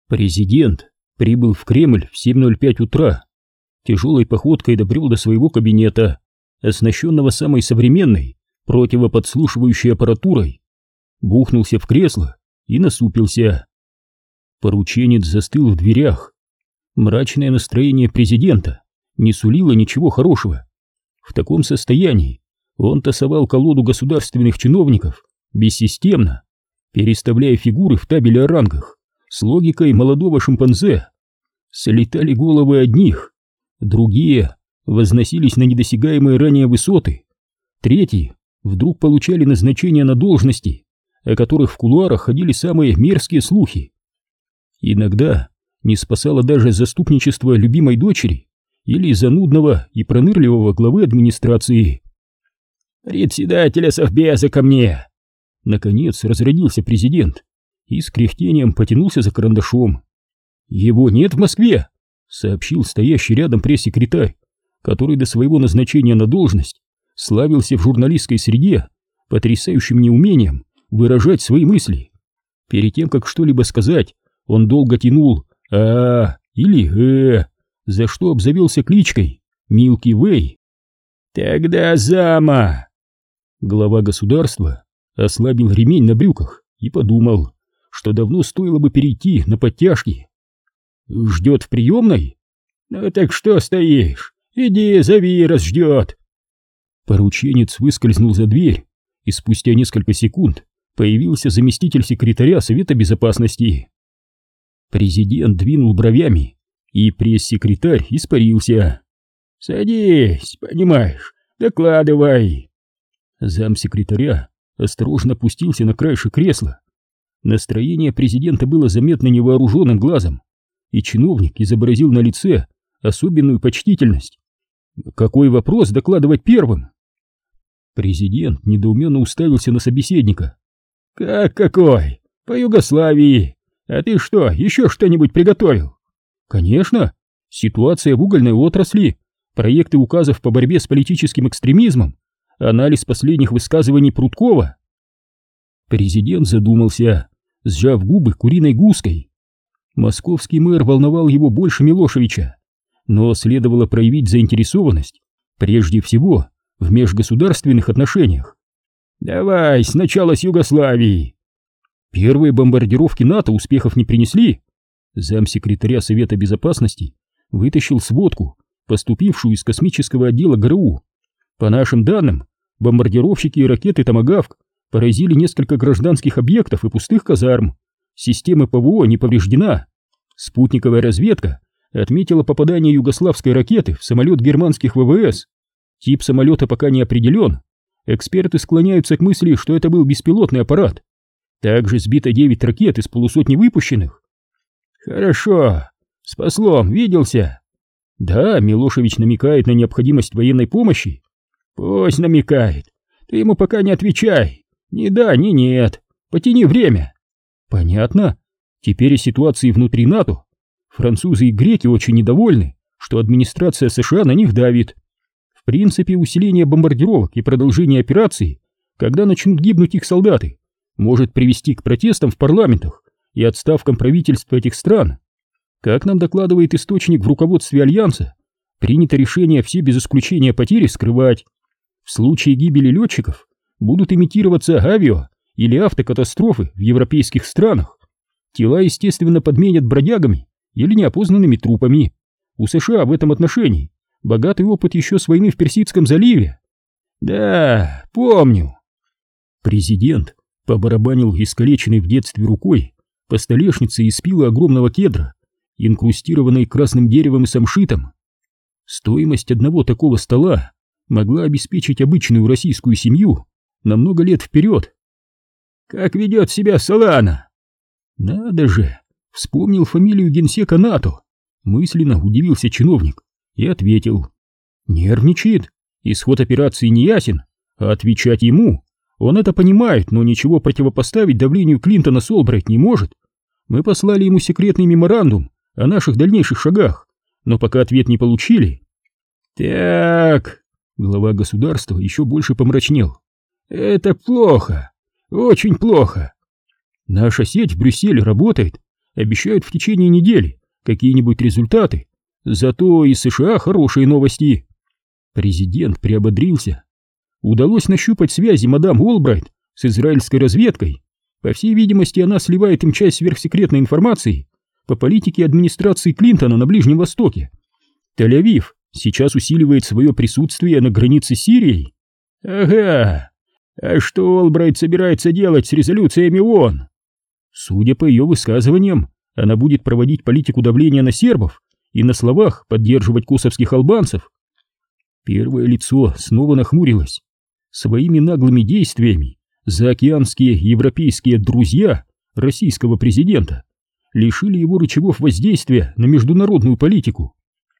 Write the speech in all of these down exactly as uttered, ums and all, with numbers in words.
Президент прибыл в Кремль в семь ноль пять утра, тяжелой походкой добрел до своего кабинета, оснащенного самой современной противоподслушивающей аппаратурой, бухнулся в кресло и насупился. Порученец застыл в дверях. Мрачное настроение президента не сулило ничего хорошего. В таком состоянии он тасовал колоду государственных чиновников бессистемно, переставляя фигуры в табеле о рангах с логикой молодого шимпанзе. Слетали головы одних, другие возносились на недосягаемые ранее высоты, третьи вдруг получали назначение на должности, о которых в кулуарах ходили самые мерзкие слухи. Иногда не спасало даже заступничество любимой дочери или занудного и пронырливого главы администрации. «Председателя Совбеза ко мне!» Наконец разродился президент и с кряхтением потянулся за карандашом. «Его нет в Москве», — сообщил стоящий рядом пресс-секретарь, который до своего назначения на должность славился в журналистской среде потрясающим неумением выражать свои мысли. Перед тем, как что-либо сказать, он долго тянул «а» или «э», за что обзавелся кличкой Милки Вэй. «Тогда зама!» Глава государства ослабил ремень на брюках и подумал, что давно стоило бы перейти на подтяжки. «Ждет в приемной? Ну так что стоишь? Иди, зови, раз ждет!» Порученец выскользнул за дверь, и спустя несколько секунд появился заместитель секретаря Совета Безопасности. Президент двинул бровями, и пресс-секретарь испарился. «Садись, понимаешь, докладывай!» Замсекретаря осторожно опустился на краешек кресла. Настроение президента было заметно невооруженным глазом, и чиновник изобразил на лице особенную почтительность. «Какой вопрос докладывать первым?» Президент недоуменно уставился на собеседника. «Как какой? По Югославии. А ты что, еще что-нибудь приготовил?» «Конечно. Ситуация в угольной отрасли, проекты указов по борьбе с политическим экстремизмом, анализ последних высказываний Прудкова». Президент задумался, сжав губы куриной гуской. Московский мэр волновал его больше Милошевича, но следовало проявить заинтересованность прежде всего в межгосударственных отношениях. «Давай сначала с Югославии». Первые бомбардировки НАТО успехов не принесли. Замсекретаря Совета Безопасности вытащил сводку, поступившую из космического отдела ГРУ. По нашим данным, бомбардировщики и ракеты «Томагавк» поразили несколько гражданских объектов и пустых казарм. Система ПВО не повреждена. Спутниковая разведка отметила попадание югославской ракеты в самолет германских ВВС. Тип самолета пока не определен. Эксперты склоняются к мысли, что это был беспилотный аппарат. Также сбито девять ракет из полусотни выпущенных. «Хорошо. С послом виделся?» «Да, Милошевич намекает на необходимость военной помощи». «Пусть намекает. Ты ему пока не отвечай. Ни да, ни нет. Потяни время». «Понятно. Теперь о ситуации внутри НАТО. Французы и греки очень недовольны, что администрация США на них давит. В принципе, усиление бомбардировок и продолжение операции, когда начнут гибнуть их солдаты, может привести к протестам в парламентах и отставкам правительства этих стран. Как нам докладывает источник в руководстве Альянса, принято решение все без исключения потери скрывать. В случае гибели летчиков будут имитироваться авиа или автокатастрофы в европейских странах. Тела, естественно, подменят бродягами или неопознанными трупами. У США в этом отношении богатый опыт еще с войны в Персидском заливе». «Да, помню». Президент побарабанил искалеченной в детстве рукой по столешнице из пилы огромного кедра, инкрустированной красным деревом и самшитом. Стоимость одного такого стола могла обеспечить обычную российскую семью на много лет вперед. «Как ведет себя Солана?» «Надо же, вспомнил фамилию генсека НАТО», мысленно удивился чиновник и ответил. «Нервничает, исход операции не ясен, а отвечать ему, он это понимает, но ничего противопоставить давлению Клинтона с Олбрайт не может. Мы послали ему секретный меморандум о наших дальнейших шагах, но пока ответ не получили». «Так», глава государства еще больше помрачнел, «это плохо, очень плохо. Наша сеть в Брюсселе работает, обещают в течение недели какие-нибудь результаты. Зато из США хорошие новости. Президент приободрился. Удалось нащупать связи мадам Олбрайт с израильской разведкой. По всей видимости, она сливает им часть сверхсекретной информации по политике администрации Клинтона на Ближнем Востоке. Тель-Авив сейчас усиливает свое присутствие на границе с Сирией. Ага. А что Олбрайт собирается делать с резолюциями ООН? Судя по ее высказываниям, она будет проводить политику давления на сербов и на словах поддерживать косовских албанцев. Первое лицо снова нахмурилось. Своими наглыми действиями заокеанские европейские друзья российского президента лишили его рычагов воздействия на международную политику.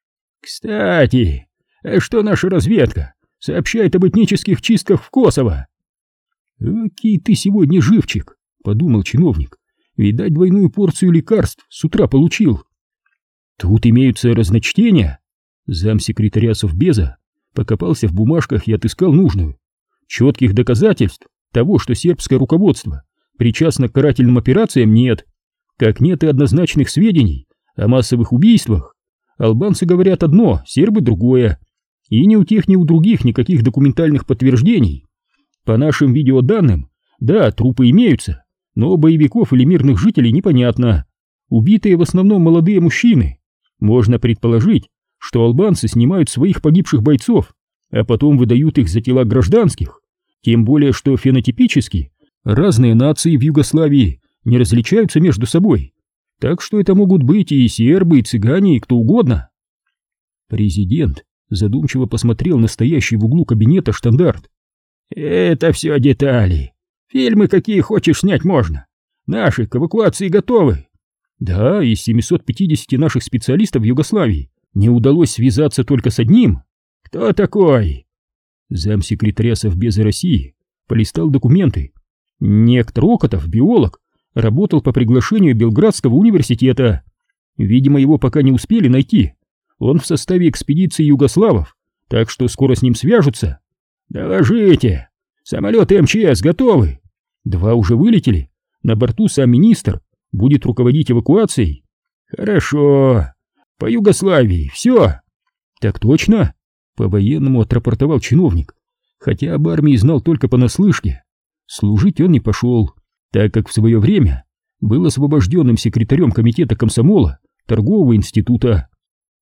Кстати, а что наша разведка сообщает об этнических чистках в Косово? «Окей, ты сегодня живчик», — подумал чиновник. «Видать, двойную порцию лекарств с утра получил». «Тут имеются разночтения». Замсекретаря Совбеза покопался в бумажках и отыскал нужную. Четких доказательств того, что сербское руководство причастно к карательным операциям, нет. Как нет и однозначных сведений о массовых убийствах. Албанцы говорят одно, сербы другое. И ни у тех, ни у других никаких документальных подтверждений. По нашим видеоданным, да, трупы имеются, но боевиков или мирных жителей непонятно. Убитые в основном молодые мужчины. Можно предположить, что албанцы снимают своих погибших бойцов, а потом выдают их за тела гражданских. Тем более, что фенотипически разные нации в Югославии не различаются между собой. Так что это могут быть и сербы, и цыгане, и кто угодно. Президент задумчиво посмотрел на стоящий в углу кабинета штандарт. «Это все детали. Фильмы какие хочешь снять можно. Наши к эвакуации готовы». Да, из семисот пятидесяти наших специалистов в Югославии не удалось связаться только с одним. Кто такой? Замсекретаря Совбеза России полистал документы. Некто Рокотов, биолог, работал по приглашению Белградского университета. Видимо, его пока не успели найти. Он в составе экспедиции югославов, так что скоро с ним свяжутся. Доложите. Самолеты МЧС готовы. Два уже вылетели. На борту сам министр будет руководить эвакуацией. Хорошо. По Югославии все. Так точно. По-военному отрапортовал чиновник, хотя об армии знал только понаслышке. Служить он не пошел, так как в свое время был освобожденным секретарем комитета комсомола торгового института.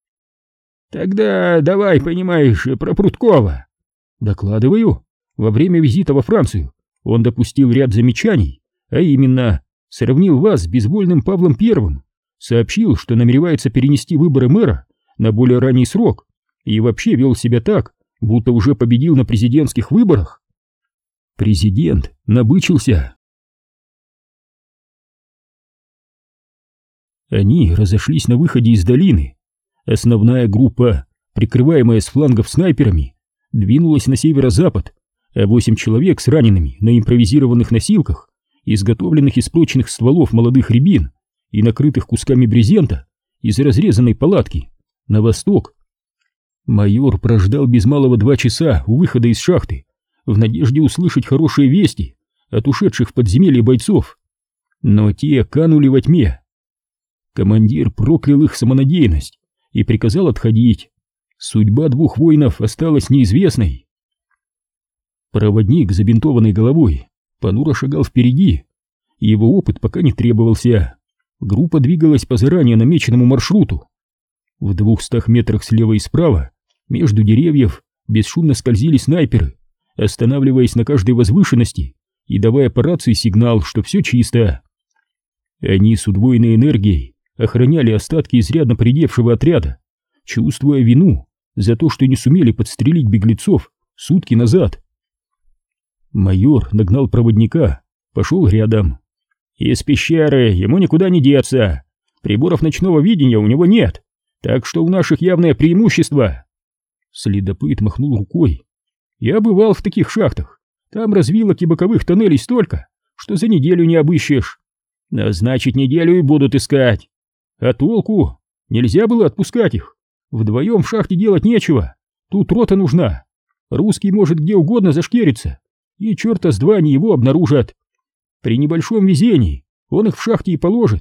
Тогда давай, понимаешь, про Прудкова. Докладываю. Во время визита во Францию он допустил ряд замечаний, а именно сравнил вас с безвольным Павлом Первым, сообщил, что намеревается перенести выборы мэра на более ранний срок и вообще вел себя так, будто уже победил на президентских выборах. Президент набычился. Они разошлись на выходе из долины. Основная группа, прикрываемая с флангов снайперами, двинулась на северо-запад, а восемь человек с ранеными на импровизированных носилках, изготовленных из прочных стволов молодых рябин и накрытых кусками брезента из разрезанной палатки, на восток. Майор прождал без малого два часа у выхода из шахты в надежде услышать хорошие вести от ушедших в подземелье бойцов, но те канули во тьме. Командир проклял их самонадеянность и приказал отходить. Судьба двух воинов осталась неизвестной. Проводник, забинтованный головой, понуро шагал впереди. Его опыт пока не требовался. Группа двигалась по заранее намеченному маршруту. В двухстах метрах слева и справа между деревьев бесшумно скользили снайперы, останавливаясь на каждой возвышенности и давая по рации сигнал, что все чисто. Они с удвоенной энергией охраняли остатки изрядно поредевшего отряда, чувствуя вину за то, что не сумели подстрелить беглецов сутки назад. Майор нагнал проводника, пошел рядом. «Из пещеры ему никуда не деться. Приборов ночного видения у него нет, так что у наших явное преимущество». Следопыт махнул рукой. «Я бывал в таких шахтах. Там развилок и боковых тоннелей столько, что за неделю не обыщешь. А значит, неделю и будут искать. А толку? Нельзя было отпускать их. Вдвоем в шахте делать нечего. Тут рота нужна. Русский может где угодно зашкериться, и черта с два они его обнаружат. При небольшом везении он их в шахте и положит.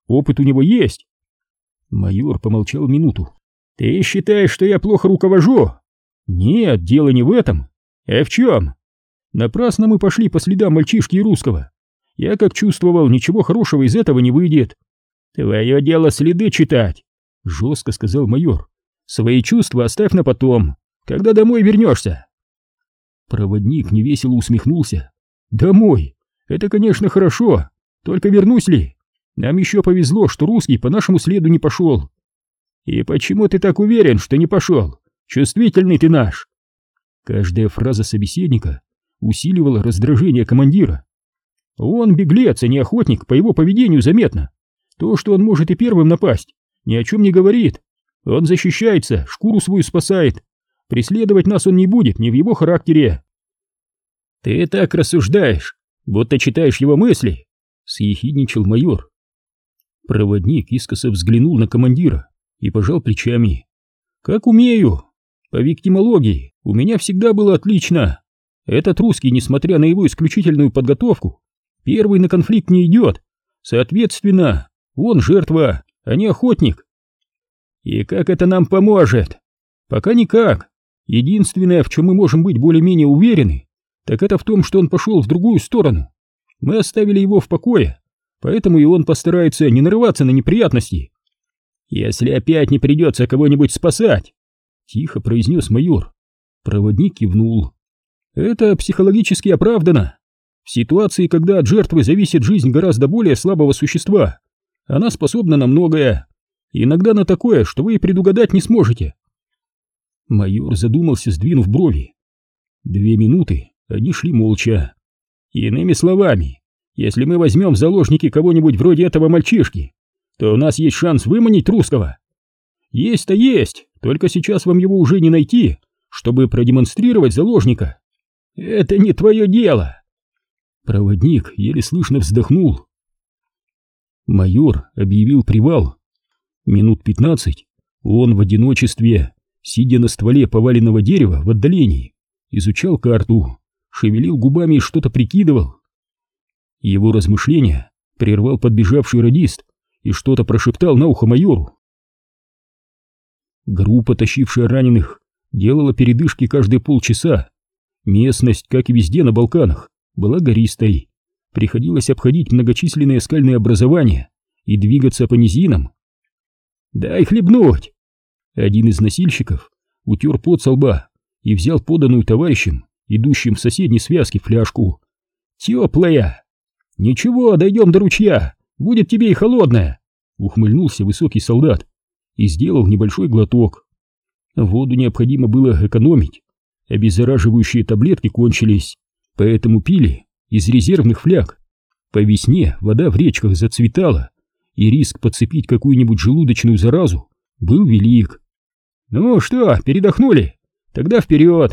Опыт у него есть. Майор помолчал минуту. Ты считаешь, что я плохо руковожу? Нет, дело не в этом. А в чем? Напрасно мы пошли по следам мальчишки и русского. Я как чувствовал, ничего хорошего из этого не выйдет. Твое дело следы читать, жестко сказал майор. Свои чувства оставь на потом, когда домой вернешься. Проводник невесело усмехнулся. Домой? Это, конечно, хорошо. Только вернусь ли? Нам еще повезло, что русский по нашему следу не пошел. И почему ты так уверен, что не пошел? Чувствительный ты наш. Каждая фраза собеседника усиливала раздражение командира. Он беглец, а не охотник, по его поведению заметно. То, что он может и первым напасть, ни о чем не говорит. Он защищается, шкуру свою спасает. Преследовать нас он не будет, не в его характере. Ты так рассуждаешь, будто читаешь его мысли, съехидничал майор. Проводник искоса взглянул на командира и пожал плечами. Как умею. По виктимологии у меня всегда было отлично. Этот русский, несмотря на его исключительную подготовку, первый на конфликт не идет. Соответственно, он жертва, а не охотник. И как это нам поможет? Пока никак. Единственное, в чем мы можем быть более-менее уверены, так это в том, что он пошел в другую сторону. Мы оставили его в покое, поэтому и он постарается не нарываться на неприятности. Если опять не придется кого-нибудь спасать, тихо произнес майор. Проводник кивнул. Это психологически оправдано. В ситуации, когда от жертвы зависит жизнь гораздо более слабого существа, она способна на многое. Иногда на такое, что вы и предугадать не сможете. Майор задумался, сдвинув брови. Две минуты они шли молча. Иными словами, если мы возьмем в заложники кого-нибудь вроде этого мальчишки, то у нас есть шанс выманить русского. Есть-то есть, только сейчас вам его уже не найти, чтобы продемонстрировать заложника. Это не твое дело. Проводник еле слышно вздохнул. Майор объявил привал. Минут пятнадцать он в одиночестве, сидя на стволе поваленного дерева в отдалении, изучал карту, шевелил губами и что-то прикидывал. Его размышления прервал подбежавший радист и что-то прошептал на ухо майору. Группа, тащившая раненых, делала передышки каждые полчаса. Местность, как и везде на Балканах, была гористой. Приходилось обходить многочисленные скальные образования и двигаться по низинам. «Дай хлебнуть!» Один из носильщиков утер пот со лба и взял поданную товарищем, идущим в соседней связке, фляжку. «Теплая!» «Ничего, дойдем до ручья, будет тебе и холодная!» Ухмыльнулся высокий солдат и сделал небольшой глоток. Воду необходимо было экономить, обеззараживающие таблетки кончились, поэтому пили из резервных фляг. По весне вода в речках зацветала, и риск подцепить какую-нибудь желудочную заразу был велик. «Ну что, передохнули? Тогда вперед!»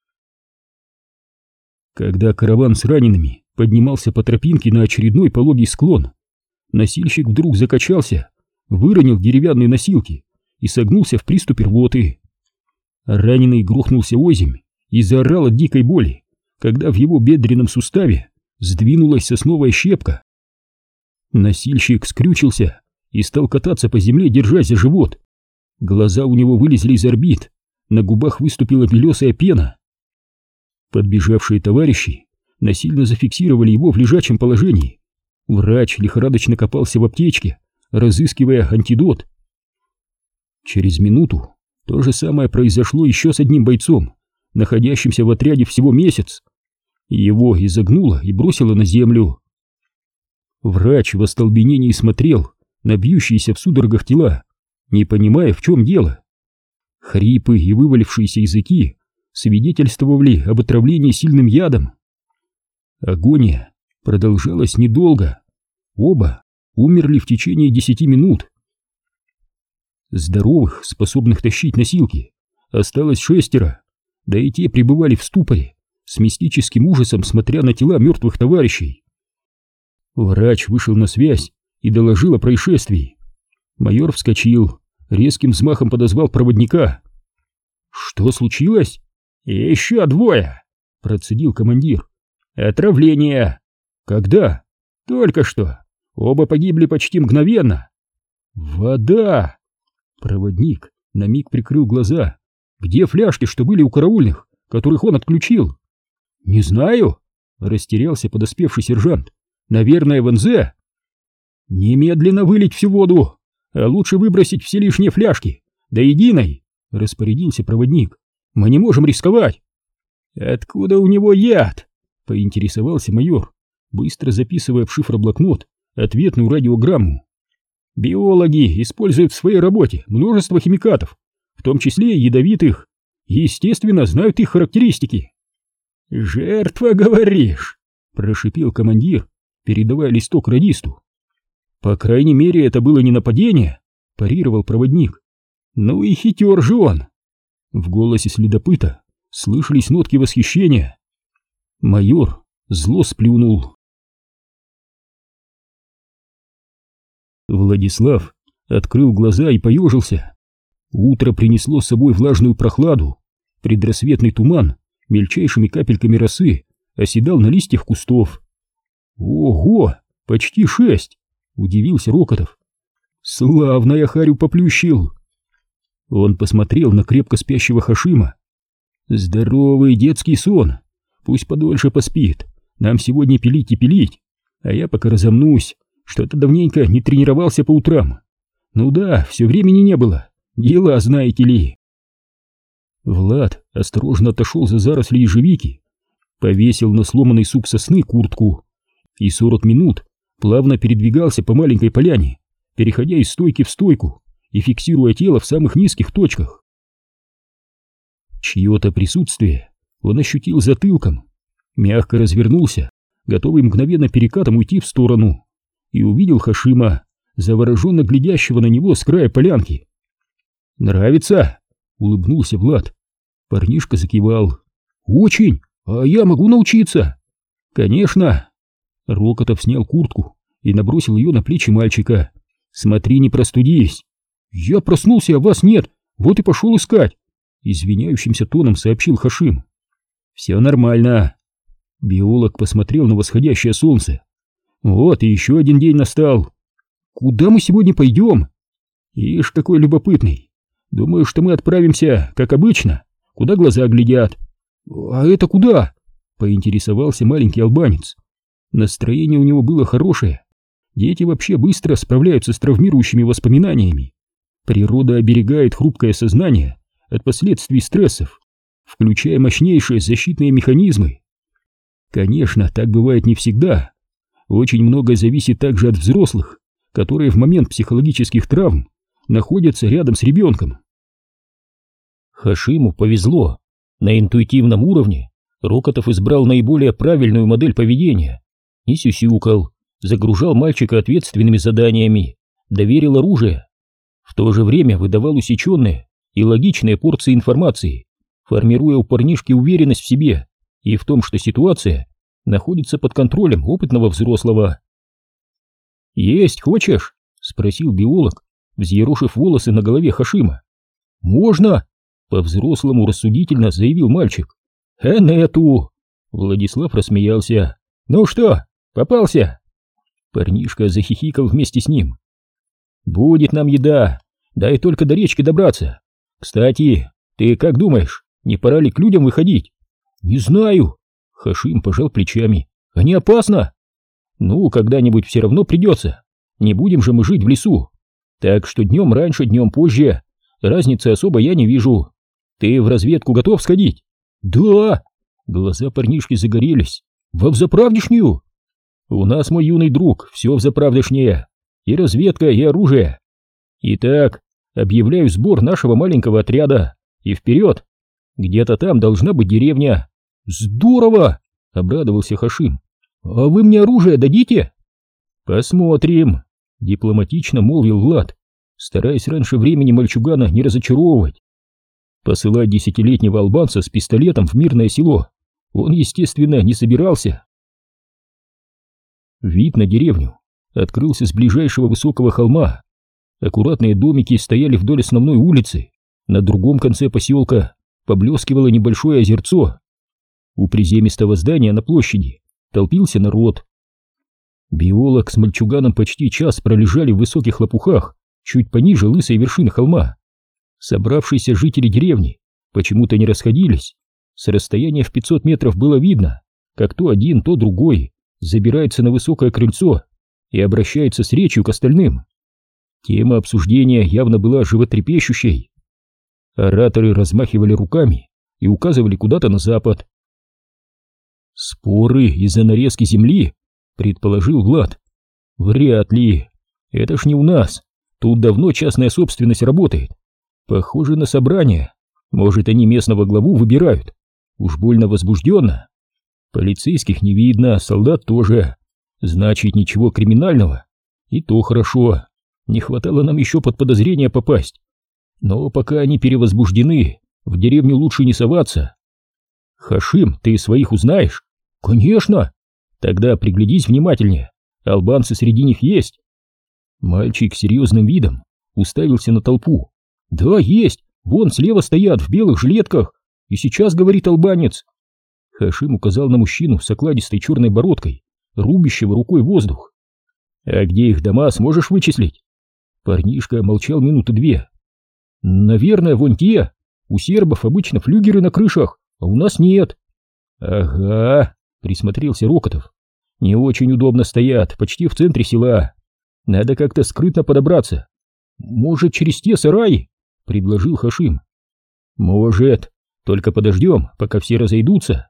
Когда караван с ранеными поднимался по тропинке на очередной пологий склон, носильщик вдруг закачался, выронил деревянные носилки и согнулся в приступе рвоты. Раненый грохнулся озимь и заорал от дикой боли, когда в его бедренном суставе сдвинулась сосновая щепка. Носильщик скрючился и стал кататься по земле, держась за живот. Глаза у него вылезли из орбит, на губах выступила белесая пена. Подбежавшие товарищи насильно зафиксировали его в лежачем положении. Врач лихорадочно копался в аптечке, разыскивая антидот. Через минуту то же самое произошло еще с одним бойцом, находящимся в отряде всего месяц. Его изогнуло и бросило на землю. Врач в остолбенении смотрел на бьющиеся в судорогах тела, не понимая, в чем дело. Хрипы и вывалившиеся языки свидетельствовали об отравлении сильным ядом. Агония продолжалась недолго. Оба умерли в течение десяти минут. Здоровых, способных тащить носилки, осталось шестеро, да и те пребывали в ступоре, с мистическим ужасом смотря на тела мертвых товарищей. Врач вышел на связь и доложил о происшествии. Майор вскочил, резким взмахом подозвал проводника. «Что случилось?» «Еще двое!» — процедил командир. «Отравление!» «Когда?» «Только что. Оба погибли почти мгновенно. Вода! Проводник на миг прикрыл глаза. Где фляжки, что были у караульных, которых он отключил? Не знаю, растерялся подоспевший сержант. Наверное, в эн зэ. Немедленно вылить всю воду, а лучше выбросить все лишние фляжки, до единой, распорядился проводник. Мы не можем рисковать. Откуда у него яд? Поинтересовался майор, быстро записывая в шифроблокнот ответную радиограмму. Биологи используют в своей работе множество химикатов, в том числе и ядовитых, и, естественно, знают их характеристики. «Жертва, говоришь?» — прошипел командир, передавая листок радисту. «По крайней мере, это было не нападение», — парировал проводник. «Ну и хитер же он!» В голосе следопыта слышались нотки восхищения. Майор зло сплюнул. Владислав открыл глаза и поежился. Утро принесло с собой влажную прохладу. Предрассветный туман мельчайшими капельками росы оседал на листьях кустов. «Ого! Почти шесть!» — удивился Рокотов. «Славно я харю поплющил!» Он посмотрел на крепко спящего Хашима. «Здоровый детский сон! Пусть подольше поспит. Нам сегодня пилить и пилить, а я пока разомнусь. Что-то давненько не тренировался по утрам. Ну да, все времени не было. Дела, знаете ли». Влад осторожно отошел за заросли ежевики, повесил на сломанный сук сосны куртку и сорок минут плавно передвигался по маленькой поляне, переходя из стойки в стойку и фиксируя тело в самых низких точках. Чье-то присутствие он ощутил затылком, мягко развернулся, готовый мгновенно перекатом уйти в сторону, и увидел Хашима, завороженно глядящего на него с края полянки. «Нравится?» — улыбнулся Влад. Парнишка закивал. «Очень! А я могу научиться?» «Конечно!» Рокотов снял куртку и набросил ее на плечи мальчика. «Смотри, не простудись!» «Я проснулся, а вас нет, вот и пошел искать!» Извиняющимся тоном сообщил Хашим. «Все нормально!» Биолог посмотрел на восходящее солнце. «Вот и еще один день настал. Куда мы сегодня пойдем?» «Ишь, какой любопытный. Думаю, что мы отправимся, как обычно, куда глаза глядят». «А это куда?» — поинтересовался маленький албанец. Настроение у него было хорошее. Дети вообще быстро справляются с травмирующими воспоминаниями. Природа оберегает хрупкое сознание от последствий стрессов, включая мощнейшие защитные механизмы. Конечно, так бывает не всегда. Очень многое зависит также от взрослых, которые в момент психологических травм находятся рядом с ребенком. Хашиму повезло. На интуитивном уровне Рокотов избрал наиболее правильную модель поведения. Не сюсюкал, загружал мальчика ответственными заданиями, доверил оружие. В то же время выдавал усеченные и логичные порции информации, формируя у парнишки уверенность в себе и в том, что ситуация находится под контролем опытного взрослого. «Есть хочешь?» — спросил биолог, взъерошив волосы на голове Хашима. «Можно!» — по-взрослому рассудительно заявил мальчик. «Энету!» — Владислав рассмеялся. «Ну что, попался?» Парнишка захихикал вместе с ним. «Будет нам еда, дай только до речки добраться. Кстати, ты как думаешь, не пора ли к людям выходить?» «Не знаю», — Хашим пожал плечами. «А не опасно?» «Ну, когда-нибудь все равно придется. Не будем же мы жить в лесу. Так что днем раньше, днем позже. Разницы особо я не вижу. Ты в разведку готов сходить?» «Да!» Глаза парнишки загорелись. «Во взаправдешнюю?» «У нас, мой юный друг, все взаправдешнее. И разведка, и оружие. Итак, объявляю сбор нашего маленького отряда. И вперед! Где-то там должна быть деревня». «Здорово!» — обрадовался Хашим. «А вы мне оружие дадите?» «Посмотрим», — дипломатично молвил Влад, стараясь раньше времени мальчугана не разочаровывать. Посылать десятилетнего албанца с пистолетом в мирное село он, естественно, не собирался. Вид на деревню открылся с ближайшего высокого холма. Аккуратные домики стояли вдоль основной улицы. На другом конце поселка поблескивало небольшое озерцо. У приземистого здания на площади толпился народ. Биолог с мальчуганом почти час пролежали в высоких лопухах, чуть пониже лысой вершины холма. Собравшиеся жители деревни почему-то не расходились. С расстояния в пятьсот метров было видно, как то один, то другой забирается на высокое крыльцо и обращается с речью к остальным. Тема обсуждения явно была животрепещущей. Ораторы размахивали руками и указывали куда-то на запад. «Споры из-за нарезки земли?» — предположил Влад. «Вряд ли. Это ж не у нас. Тут давно частная собственность работает. Похоже на собрание. Может, они местного главу выбирают. Уж больно возбужденно. Полицейских не видно, солдат тоже. Значит, ничего криминального. И то хорошо. Не хватало нам еще под подозрение попасть. Но пока они перевозбуждены, в деревню лучше не соваться. Хашим, ты своих узнаешь? Конечно. Тогда приглядись внимательнее. Албанцы среди них есть. Мальчик с серьезным видом уставился на толпу. Да, есть. Вон слева стоят в белых жилетках. И сейчас говорит албанец. Хашим указал на мужчину с окладистой черной бородкой, рубящего рукой воздух. А где их дома, сможешь вычислить? Парнишка молчал минуты две. Наверное, вон те. У сербов обычно флюгеры на крышах, а у нас нет. Ага, присмотрелся Рокотов. Не очень удобно стоят, почти в центре села. Надо как-то скрытно подобраться. Может, через те сараи? Предложил Хашим. Может, только подождем, пока все разойдутся.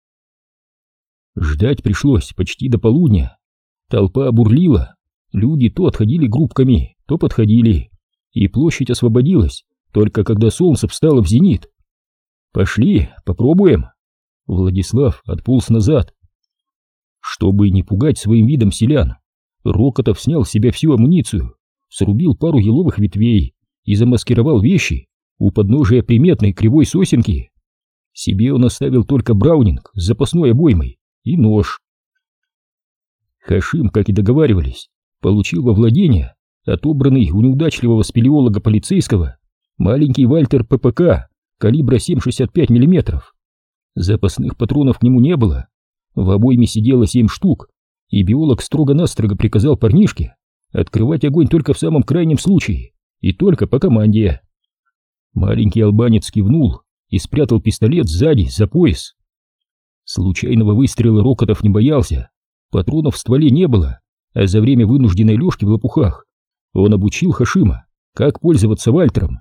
Ждать пришлось почти до полудня. Толпа бурлила. Люди то отходили группками, то подходили. И площадь освободилась, только когда солнце встало в зенит. Пошли, попробуем. Владислав отполз назад. Чтобы не пугать своим видом селян, Рокотов снял с себя всю амуницию, срубил пару еловых ветвей и замаскировал вещи у подножия приметной кривой сосенки. Себе он оставил только браунинг с запасной обоймой и нож. Хашим, как и договаривались, получил во владение отобранный у неудачливого спелеолога полицейского маленький Вальтер ППК калибра семь шестьдесят пять миллиметров. Запасных патронов к нему не было. В обойме сидело семь штук, и биолог строго-настрого приказал парнишке открывать огонь только в самом крайнем случае и только по команде. Маленький албанец кивнул и спрятал пистолет сзади, за пояс. Случайного выстрела Рокотов не боялся, патронов в стволе не было, а за время вынужденной лёжки в лопухах он обучил Хашима, как пользоваться Вальтером.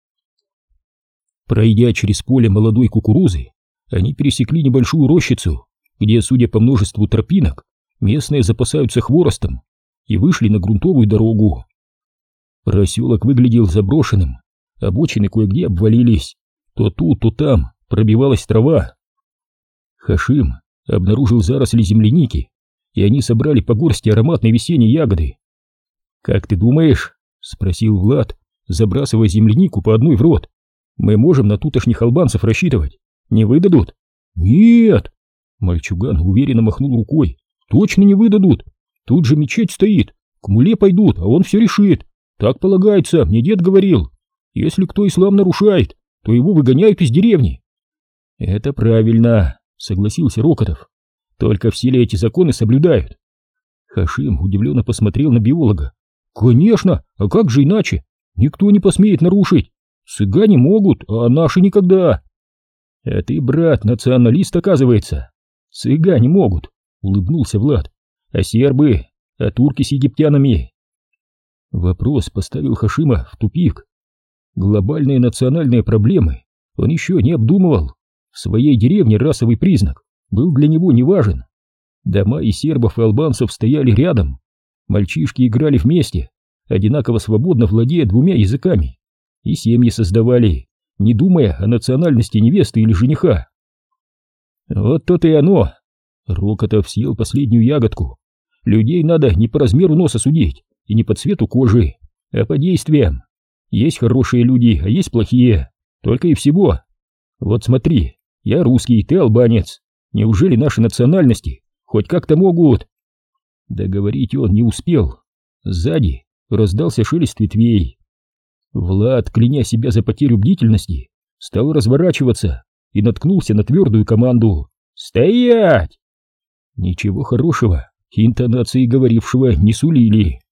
Пройдя через поле молодой кукурузы, они пересекли небольшую рощицу, где, судя по множеству тропинок, местные запасаются хворостом, и вышли на грунтовую дорогу. Проселок выглядел заброшенным, обочины кое-где обвалились, то тут, то там пробивалась трава. Хашим обнаружил заросли земляники, и они собрали по горсти ароматной весенней ягоды. «Как ты думаешь?» — спросил Влад, забрасывая землянику по одной в рот. «Мы можем на тутошних албанцев рассчитывать? Не выдадут?» «Нет!» — мальчуган уверенно махнул рукой. «Точно не выдадут! Тут же мечеть стоит, к муле пойдут, а он все решит. Так полагается, мне дед говорил. Если кто ислам нарушает, то его выгоняют из деревни». «Это правильно», — согласился Рокотов. «Только в селе эти законы соблюдают». Хашим удивленно посмотрел на биолога. «Конечно, а как же иначе? Никто не посмеет нарушить. Цыгане могут, а наши никогда». «А ты, брат, националист, оказывается. Цыгане могут», — улыбнулся Влад. «А сербы? А турки с египтянами?» Вопрос поставил Хашима в тупик. Глобальные национальные проблемы он еще не обдумывал. В своей деревне расовый признак был для него неважен. Дома и сербов, и албанцев стояли рядом. Мальчишки играли вместе, одинаково свободно владея двумя языками, и семьи создавали, не думая о национальности невесты или жениха. Вот то-то и оно. Рокотов съел последнюю ягодку. Людей надо не по размеру носа судить и не по цвету кожи, а по действиям. Есть хорошие люди, а есть плохие. Только и всего. Вот смотри, я русский, ты албанец. Неужели наши национальности хоть как-то могут? Договорить он не успел. Сзади раздался шелест ветвей. Влад, кляня себя за потерю бдительности, стал разворачиваться и наткнулся на твердую команду: «Стоять!» Ничего хорошего интонации говорившего не сулили.